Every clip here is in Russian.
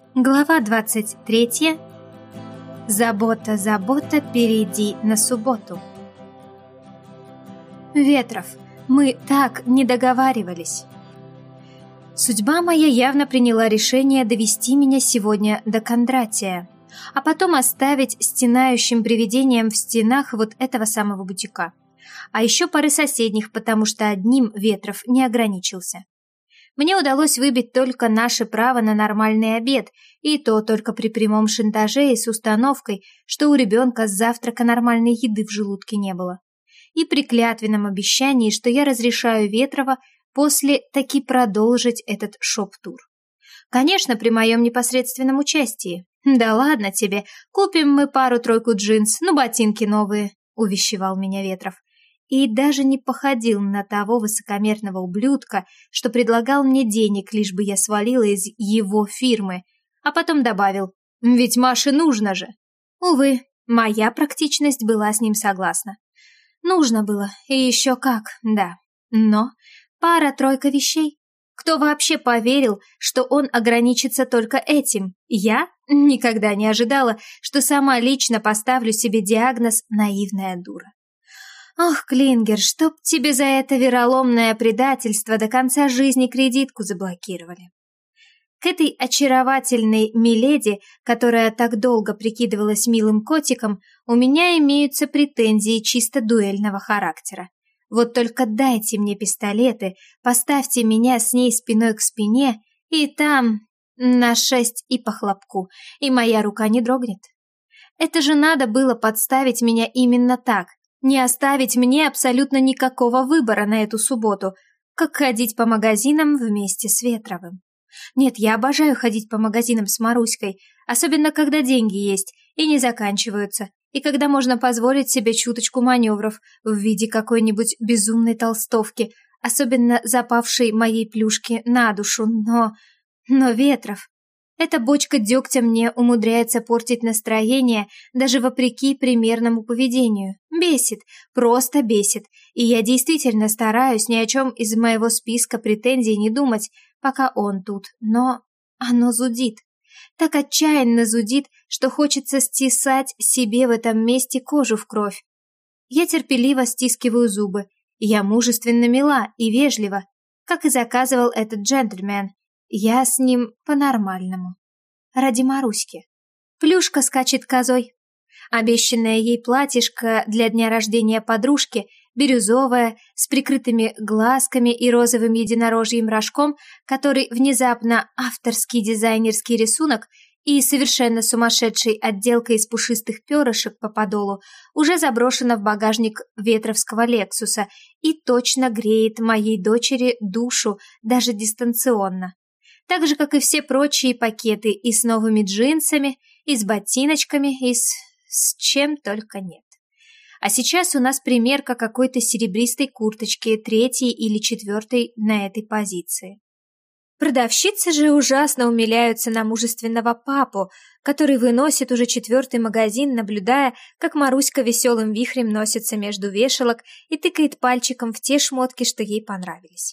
Глава 23. Забота, забота, перейди на субботу. Ветров, мы так не договаривались. Судьба моя явно приняла решение довести меня сегодня до Кондратия, а потом оставить стенающим привидением в стенах вот этого самого бутика. А еще пары соседних, потому что одним Ветров не ограничился. Мне удалось выбить только наше право на нормальный обед, и то только при прямом шантаже и с установкой, что у ребенка с завтрака нормальной еды в желудке не было. И при клятвенном обещании, что я разрешаю Ветрова после таки продолжить этот шоп-тур. Конечно, при моем непосредственном участии. «Да ладно тебе, купим мы пару-тройку джинс, ботинки новые», — увещевал меня Ветров. И даже не походил на того высокомерного ублюдка, что предлагал мне денег, лишь бы я свалила из его фирмы, а потом добавил: «Ведь Маше нужно же». Увы, моя практичность была с ним согласна. Нужно было, и еще как, да. Но пара-тройка вещей. Кто вообще поверил, что он ограничится только этим? Я никогда не ожидала, что сама лично поставлю себе диагноз «наивная дура». Ох, Клингер, чтоб тебе за это вероломное предательство до конца жизни кредитку заблокировали. К этой очаровательной миледи, которая так долго прикидывалась милым котиком, у меня имеются претензии чисто дуэльного характера. Вот только дайте мне пистолеты, поставьте меня с ней спиной к спине, и там на 6 и по хлопку, и моя рука не дрогнет. Это же надо было подставить меня именно так, не оставить мне абсолютно никакого выбора на эту субботу, как ходить по магазинам вместе с Ветровым. Нет, я обожаю ходить по магазинам с Маруськой, особенно когда деньги есть и не заканчиваются, и когда можно позволить себе чуточку маневров в виде какой-нибудь безумной толстовки, особенно запавшей моей плюшки на душу, но Ветров... Эта бочка дегтя мне умудряется портить настроение даже вопреки примерному поведению. Бесит, просто бесит, и я действительно стараюсь ни о чем из моего списка претензий не думать, пока он тут, но оно зудит. Так отчаянно зудит, что хочется стесать себе в этом месте кожу в кровь. Я терпеливо стискиваю зубы, я мужественно мила и вежлива, как и заказывал этот джентльмен. Я с ним по-нормальному. Ради Маруськи. Плюшка скачет козой. Обещанное ей платьишко для дня рождения подружки, бирюзовое, с прикрытыми глазками и розовым единорожьим рожком, который внезапно авторский дизайнерский рисунок и совершенно сумасшедшей отделкой из пушистых перышек по подолу, уже заброшено в багажник ветровского Лексуса и точно греет моей дочери душу даже дистанционно. Так же, как и все прочие пакеты, и с новыми джинсами, и с ботиночками, и с чем только нет. А сейчас у нас примерка какой-то серебристой курточки, 3-й или 4-й на этой позиции. Продавщицы же ужасно умиляются на мужественного папу, который выносит уже 4-й магазин, наблюдая, как Маруська веселым вихрем носится между вешалок и тыкает пальчиком в те шмотки, что ей понравились.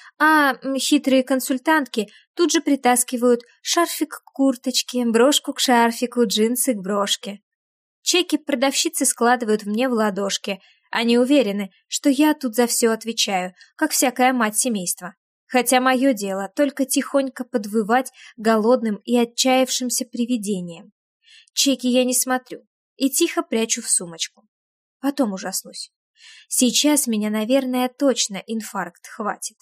А хитрые консультантки тут же притаскивают шарфик к курточке, брошку к шарфику, джинсы к брошке. Чеки продавщицы складывают мне в ладошки. Они уверены, что я тут за все отвечаю, как всякая мать семейства. Хотя мое дело только тихонько подвывать голодным и отчаявшимся привидением. Чеки я не смотрю и тихо прячу в сумочку. Потом ужаснусь. Сейчас меня, наверное, точно инфаркт хватит.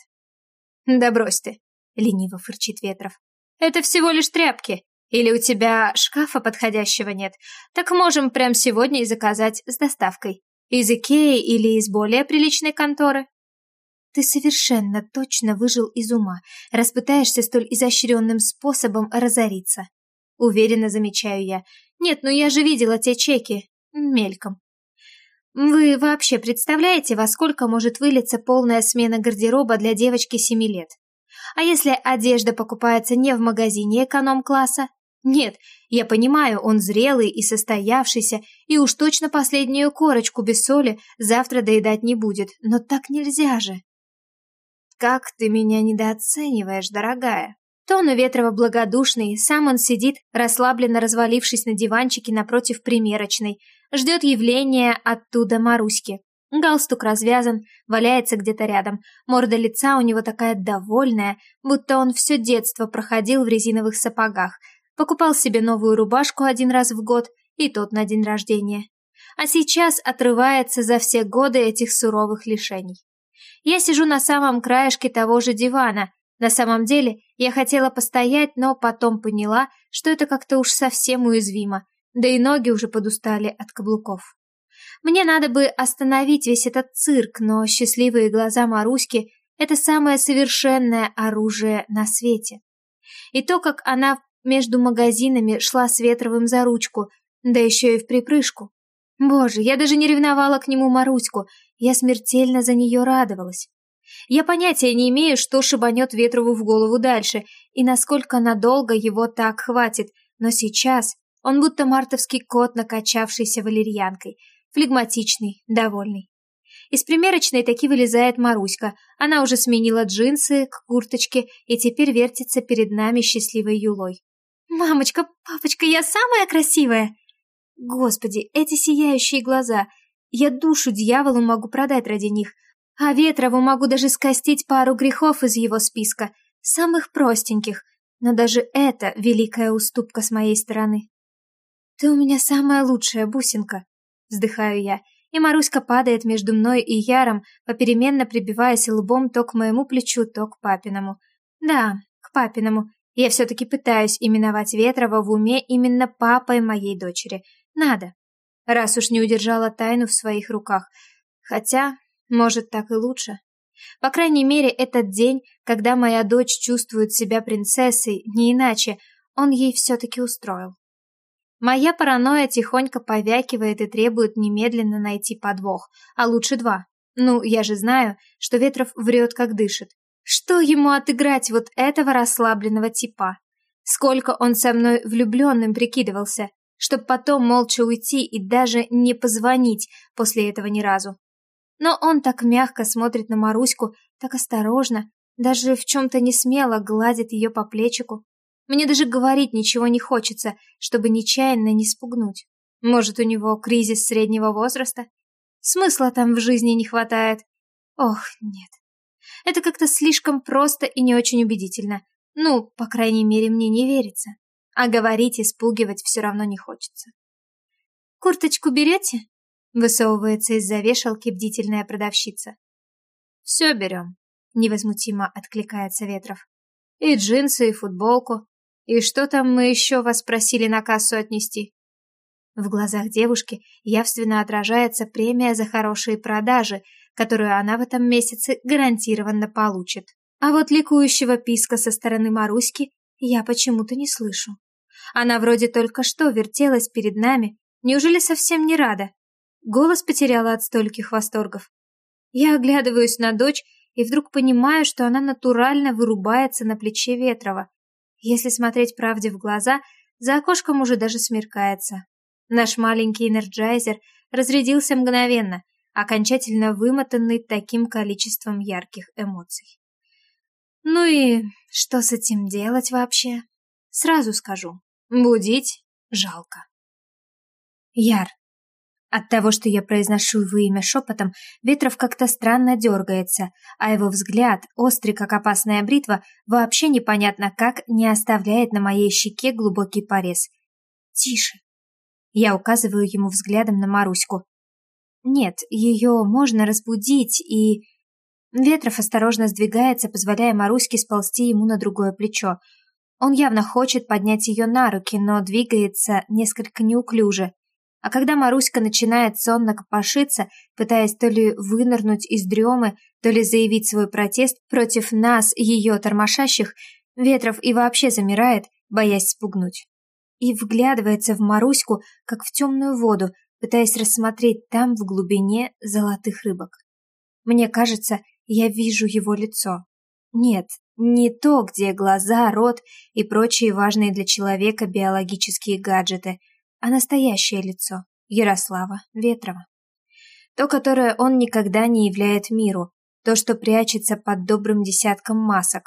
«Да брось ты», — лениво фырчит Ветров. «Это всего лишь тряпки. Или у тебя шкафа подходящего нет? Так можем прямо сегодня и заказать с доставкой. Из Икеи или из более приличной конторы». «Ты совершенно точно выжил из ума, раз пытаешься столь изощренным способом разориться», — уверенно замечаю я. «Нет, я же видела те чеки. Мельком. Вы вообще представляете, во сколько может вылиться полная смена гардероба для девочки 7 лет? А если одежда покупается не в магазине эконом-класса? Нет, я понимаю, он зрелый и состоявшийся, и уж точно последнюю корочку без соли завтра доедать не будет, но так нельзя же. Как ты меня недооцениваешь, дорогая. Тон у Ветрова благодушный, сам он сидит, расслабленно развалившись на диванчике напротив примерочной, ждет явления оттуда Маруськи. Галстук развязан, валяется где-то рядом, морда лица у него такая довольная, будто он все детство проходил в резиновых сапогах, покупал себе новую рубашку один раз в год, и тот на день рождения. А сейчас отрывается за все годы этих суровых лишений. Я сижу на самом краешке того же дивана. На самом деле, я хотела постоять, но потом поняла, что это как-то уж совсем уязвимо, да и ноги уже подустали от каблуков. Мне надо бы остановить весь этот цирк, но счастливые глаза Маруськи — это самое совершенное оружие на свете. И то, как она между магазинами шла с Ветровым за ручку, да еще и в припрыжку. Боже, я даже не ревновала к нему Маруську, я смертельно за нее радовалась. Я понятия не имею, что шибанет Ветрову в голову дальше, и насколько надолго его так хватит, но сейчас он будто мартовский кот, накачавшийся валерьянкой, флегматичный, довольный. Из примерочной таки вылезает Маруська, она уже сменила джинсы к курточке и теперь вертится перед нами счастливой юлой. «Мамочка, папочка, я самая красивая!» Господи, эти сияющие глаза! Я душу дьяволу могу продать ради них, а Ветрову могу даже скостить пару грехов из его списка, самых простеньких, но даже это великая уступка с моей стороны. «Ты у меня самая лучшая, бусинка!» — вздыхаю я, и Маруська падает между мной и Яром, попеременно прибиваясь лбом то к моему плечу, то к папиному. Да, к папиному. Я все-таки пытаюсь именовать Ветрова в уме именно папой моей дочери. Надо. Раз уж не удержала тайну в своих руках. Хотя, может, так и лучше. По крайней мере, этот день, когда моя дочь чувствует себя принцессой, не иначе, он ей все-таки устроил. Моя паранойя тихонько повякивает и требует немедленно найти подвох, а лучше два. Ну, я же знаю, что Ветров врет, как дышит. Что ему отыграть вот этого расслабленного типа? Сколько он со мной влюбленным прикидывался, чтоб потом молча уйти и даже не позвонить после этого ни разу. Но он так мягко смотрит на Маруську, так осторожно, даже в чем-то не смело гладит ее по плечику. Мне даже говорить ничего не хочется, чтобы нечаянно не спугнуть. Может, у него кризис среднего возраста? Смысла там в жизни не хватает. Ох, нет. Это как-то слишком просто и не очень убедительно. Ну, по крайней мере, мне не верится. А говорить и спугивать все равно не хочется. «Курточку берете?» — высовывается из-за вешалки бдительная продавщица. «Все берем», — невозмутимо откликается Ветров. «И джинсы, и футболку. И что там мы еще вас просили на кассу отнести?» В глазах девушки явственно отражается премия за хорошие продажи, которую она в этом месяце гарантированно получит. А вот ликующего писка со стороны Маруськи я почему-то не слышу. Она вроде только что вертелась перед нами, неужели совсем не рада? Голос потеряла от стольких восторгов. Я оглядываюсь на дочь и вдруг понимаю, что она натурально вырубается на плече Ветрова. Если смотреть правде в глаза, за окошком уже даже смеркается. Наш маленький энерджайзер разрядился мгновенно, окончательно вымотанный таким количеством ярких эмоций. Ну и что с этим делать вообще? Сразу скажу, будить жалко. Яр. От того, что я произношу его имя шепотом, Ветров как-то странно дергается, а его взгляд, острый как опасная бритва, вообще непонятно как не оставляет на моей щеке глубокий порез. «Тише!» Я указываю ему взглядом на Маруську. «Нет, ее можно разбудить и...» Ветров осторожно сдвигается, позволяя Маруське сползти ему на другое плечо. Он явно хочет поднять ее на руки, но двигается несколько неуклюже. А когда Маруська начинает сонно копошиться, пытаясь то ли вынырнуть из дремы, то ли заявить свой протест против нас, ее тормошащих, Ветров и вообще замирает, боясь спугнуть. И вглядывается в Маруську, как в темную воду, пытаясь рассмотреть там в глубине золотых рыбок. Мне кажется, я вижу его лицо. Нет, не то, где глаза, рот и прочие важные для человека биологические гаджеты, а настоящее лицо Ярослава Ветрова. То, которое он никогда не являет миру, то, что прячется под добрым десятком масок.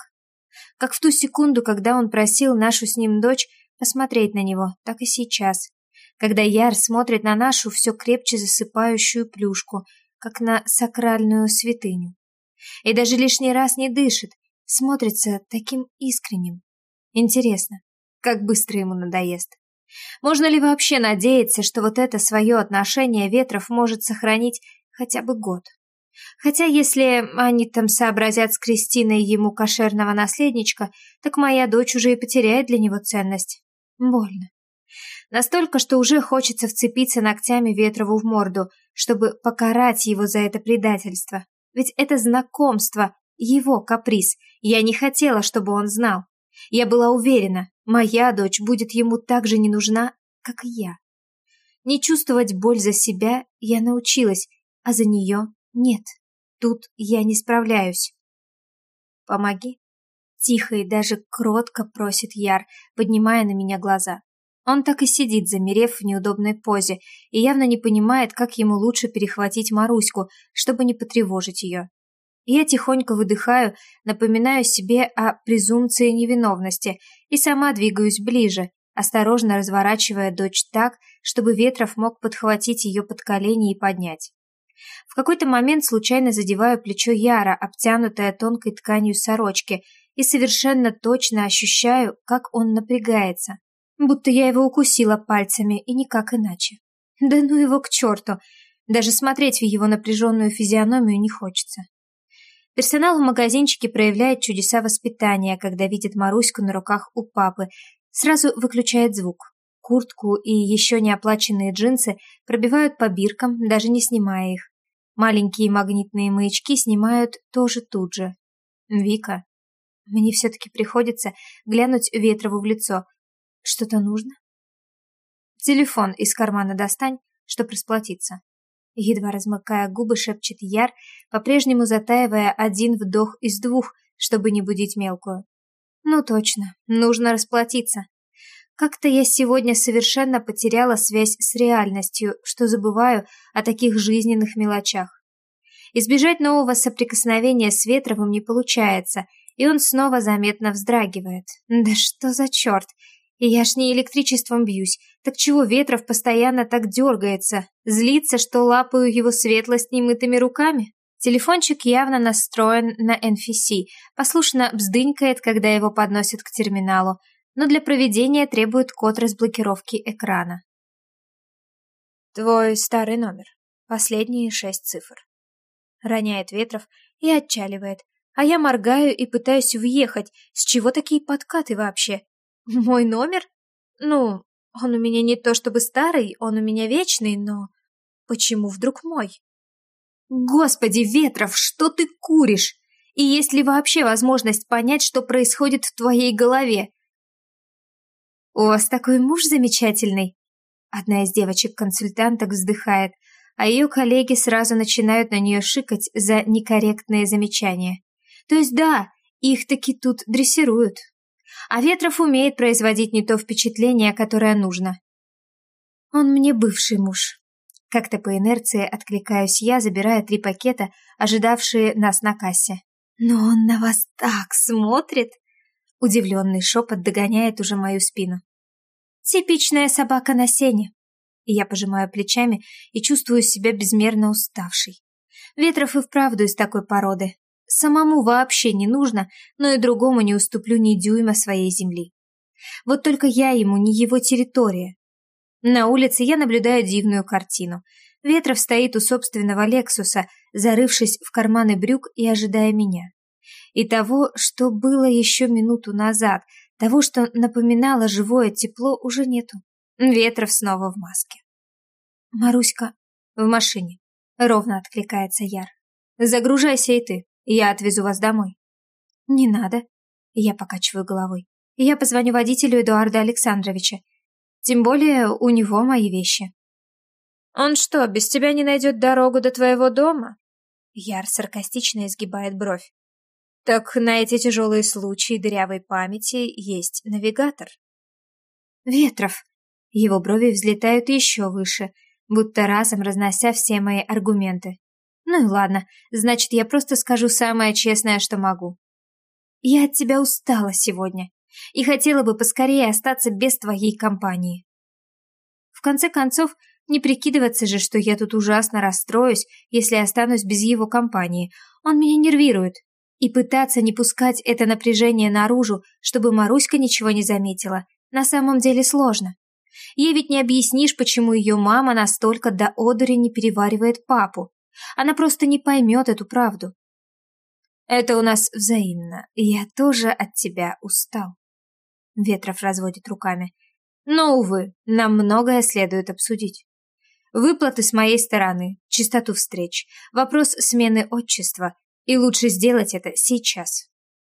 Как в ту секунду, когда он просил нашу с ним дочь посмотреть на него, так и сейчас. Когда Яр смотрит на нашу все крепче засыпающую плюшку, как на сакральную святыню. И даже лишний раз не дышит, смотрится таким искренним. Интересно, как быстро ему надоест. Можно ли вообще надеяться, что вот это свое отношение Ветров может сохранить хотя бы год? Хотя если они там сообразят с Кристиной ему кошерного наследничка, так моя дочь уже и потеряет для него ценность. Больно. Настолько, что уже хочется вцепиться ногтями Ветрову в морду, чтобы покарать его за это предательство. Ведь это знакомство, его каприз. Я не хотела, чтобы он знал. Я была уверена, моя дочь будет ему так же не нужна, как и я. Не чувствовать боль за себя я научилась, а за нее нет. Тут я не справляюсь. Помоги. Тихо и даже кротко просит Яр, поднимая на меня глаза. Он так и сидит, замерев в неудобной позе, и явно не понимает, как ему лучше перехватить Маруську, чтобы не потревожить ее. Я тихонько выдыхаю, напоминаю себе о презумпции невиновности и сама двигаюсь ближе, осторожно разворачивая дочь так, чтобы Ветров мог подхватить ее под колени и поднять. В какой-то момент случайно задеваю плечо Яра, обтянутое тонкой тканью сорочки, и совершенно точно ощущаю, как он напрягается, будто я его укусила пальцами и никак иначе. Да ну его к черту, даже смотреть в его напряженную физиономию не хочется. Персонал в магазинчике проявляет чудеса воспитания, когда видит Маруську на руках у папы, сразу выключает звук. Куртку и еще не оплаченные джинсы пробивают по биркам, даже не снимая их. Маленькие магнитные маячки снимают тоже тут же. Вика, мне все-таки приходится глянуть Ветрову в лицо. Что-то нужно? Телефон из кармана достань, чтоб расплатиться. Едва размыкая губы, шепчет Яр, по-прежнему затаивая один вдох из двух, чтобы не будить мелкую. Ну точно, нужно расплатиться. Как-то я сегодня совершенно потеряла связь с реальностью, что забываю о таких жизненных мелочах. Избежать нового соприкосновения с Ветровым не получается, и он снова заметно вздрагивает. Да что за черт! И я ж не электричеством бьюсь, так чего Ветров постоянно так дергается? Злится, что лапаю его светлость немытыми руками? Телефончик явно настроен на NFC, послушно бздынькает, когда его подносят к терминалу, но для проведения требует код разблокировки экрана. Твой старый номер. Последние 6 цифр. Роняет Ветров и отчаливает, а я моргаю и пытаюсь въехать. С чего такие подкаты вообще? Мой номер? Ну, он у меня не то чтобы старый, он у меня вечный, но почему вдруг мой? Господи, Ветров, что ты куришь? И есть ли вообще возможность понять, что происходит в твоей голове? У вас такой муж замечательный. Одна из девочек-консультанток вздыхает, а ее коллеги сразу начинают на нее шикать за некорректные замечания. То есть да, их таки тут дрессируют. А Ветров умеет производить не то впечатление, которое нужно. Он мне бывший муж. Как-то по инерции откликаюсь я, забирая 3 пакета, ожидавшие нас на кассе. Но он на вас так смотрит! Удивленный шепот догоняет уже мою спину. Типичная собака на сене. И я пожимаю плечами и чувствую себя безмерно уставшей. Ветров и вправду из такой породы. Самому вообще не нужно, но и другому не уступлю ни дюйма своей земли. Вот только я ему не его территория. На улице я наблюдаю дивную картину. Ветров стоит у собственного Лексуса, зарывшись в карманы брюк и ожидая меня. И того, что было еще минуту назад, того, что напоминало живое тепло, уже нету. Ветров снова в маске. Маруська в машине. Ровно откликается Яр. Загружайся и ты. Я отвезу вас домой. Не надо. Я покачиваю головой. Я позвоню водителю Эдуарда Александровича. Тем более у него мои вещи. Он что, без тебя не найдет дорогу до твоего дома? Яр саркастично изгибает бровь. Так на эти тяжелые случаи дырявой памяти есть навигатор. Ветров. Его брови взлетают еще выше, будто разом разнося все мои аргументы. Ну и ладно, значит, я просто скажу самое честное, что могу. Я от тебя устала сегодня и хотела бы поскорее остаться без твоей компании. В конце концов, не прикидываться же, что я тут ужасно расстроюсь, если останусь без его компании. Он меня нервирует. И пытаться не пускать это напряжение наружу, чтобы Маруська ничего не заметила, на самом деле сложно. Ей ведь не объяснишь, почему ее мама настолько до одури не переваривает папу. Она просто не поймет эту правду. Это у нас взаимно. Я тоже от тебя устал. Ветров разводит руками. Но, увы, нам многое следует обсудить. Выплаты с моей стороны, частоту встреч, вопрос смены отчества, и лучше сделать это сейчас.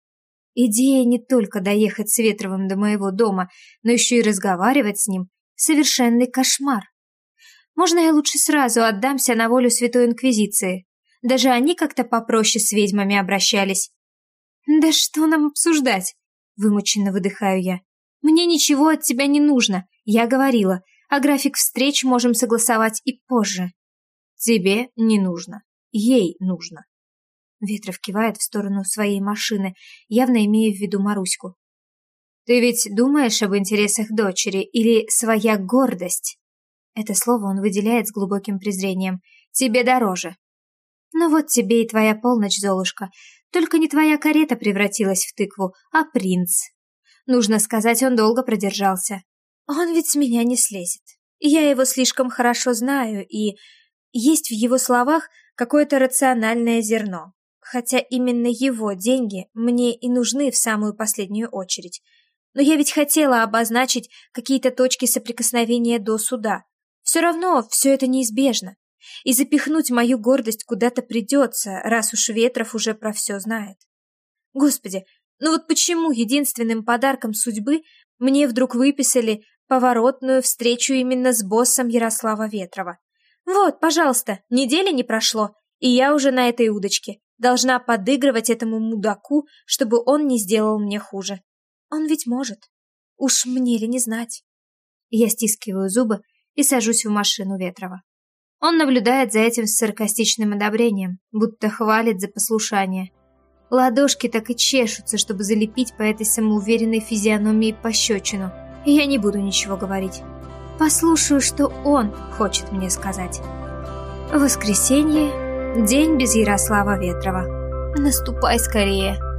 Идея не только доехать с Ветровым до моего дома, но еще и разговаривать с ним — совершенный кошмар. Можно я лучше сразу отдамся на волю Святой Инквизиции? Даже они как-то попроще с ведьмами обращались. Да что нам обсуждать? Вымученно выдыхаю я. Мне ничего от тебя не нужно, я говорила, а график встреч можем согласовать и позже. Тебе не нужно, ей нужно. Ветров кивает в сторону своей машины, явно имея в виду Маруську. Ты ведь думаешь об интересах дочери или своя гордость? Это слово он выделяет с глубоким презрением. Тебе дороже. Ну вот тебе и твоя полночь, Золушка. Только не твоя карета превратилась в тыкву, а принц. Нужно сказать, он долго продержался. Он ведь с меня не слезет. Я его слишком хорошо знаю, и есть в его словах какое-то рациональное зерно. Хотя именно его деньги мне и нужны в самую последнюю очередь. Но я ведь хотела обозначить какие-то точки соприкосновения до суда. Все равно все это неизбежно. И запихнуть мою гордость куда-то придется, раз уж Ветров уже про все знает. Господи, ну вот почему единственным подарком судьбы мне вдруг выписали поворотную встречу именно с боссом Ярослава Ветрова? Вот, пожалуйста, недели не прошло, и я уже на этой удочке. Должна подыгрывать этому мудаку, чтобы он не сделал мне хуже. Он ведь может. Уж мне ли не знать? Я стискиваю зубы и сажусь в машину Ветрова. Он наблюдает за этим с саркастичным одобрением, будто хвалит за послушание. Ладошки так и чешутся, чтобы залепить по этой самоуверенной физиономии пощечину. И я не буду ничего говорить. Послушаю, что он хочет мне сказать. Воскресенье. День без Ярослава Ветрова. Наступай скорее.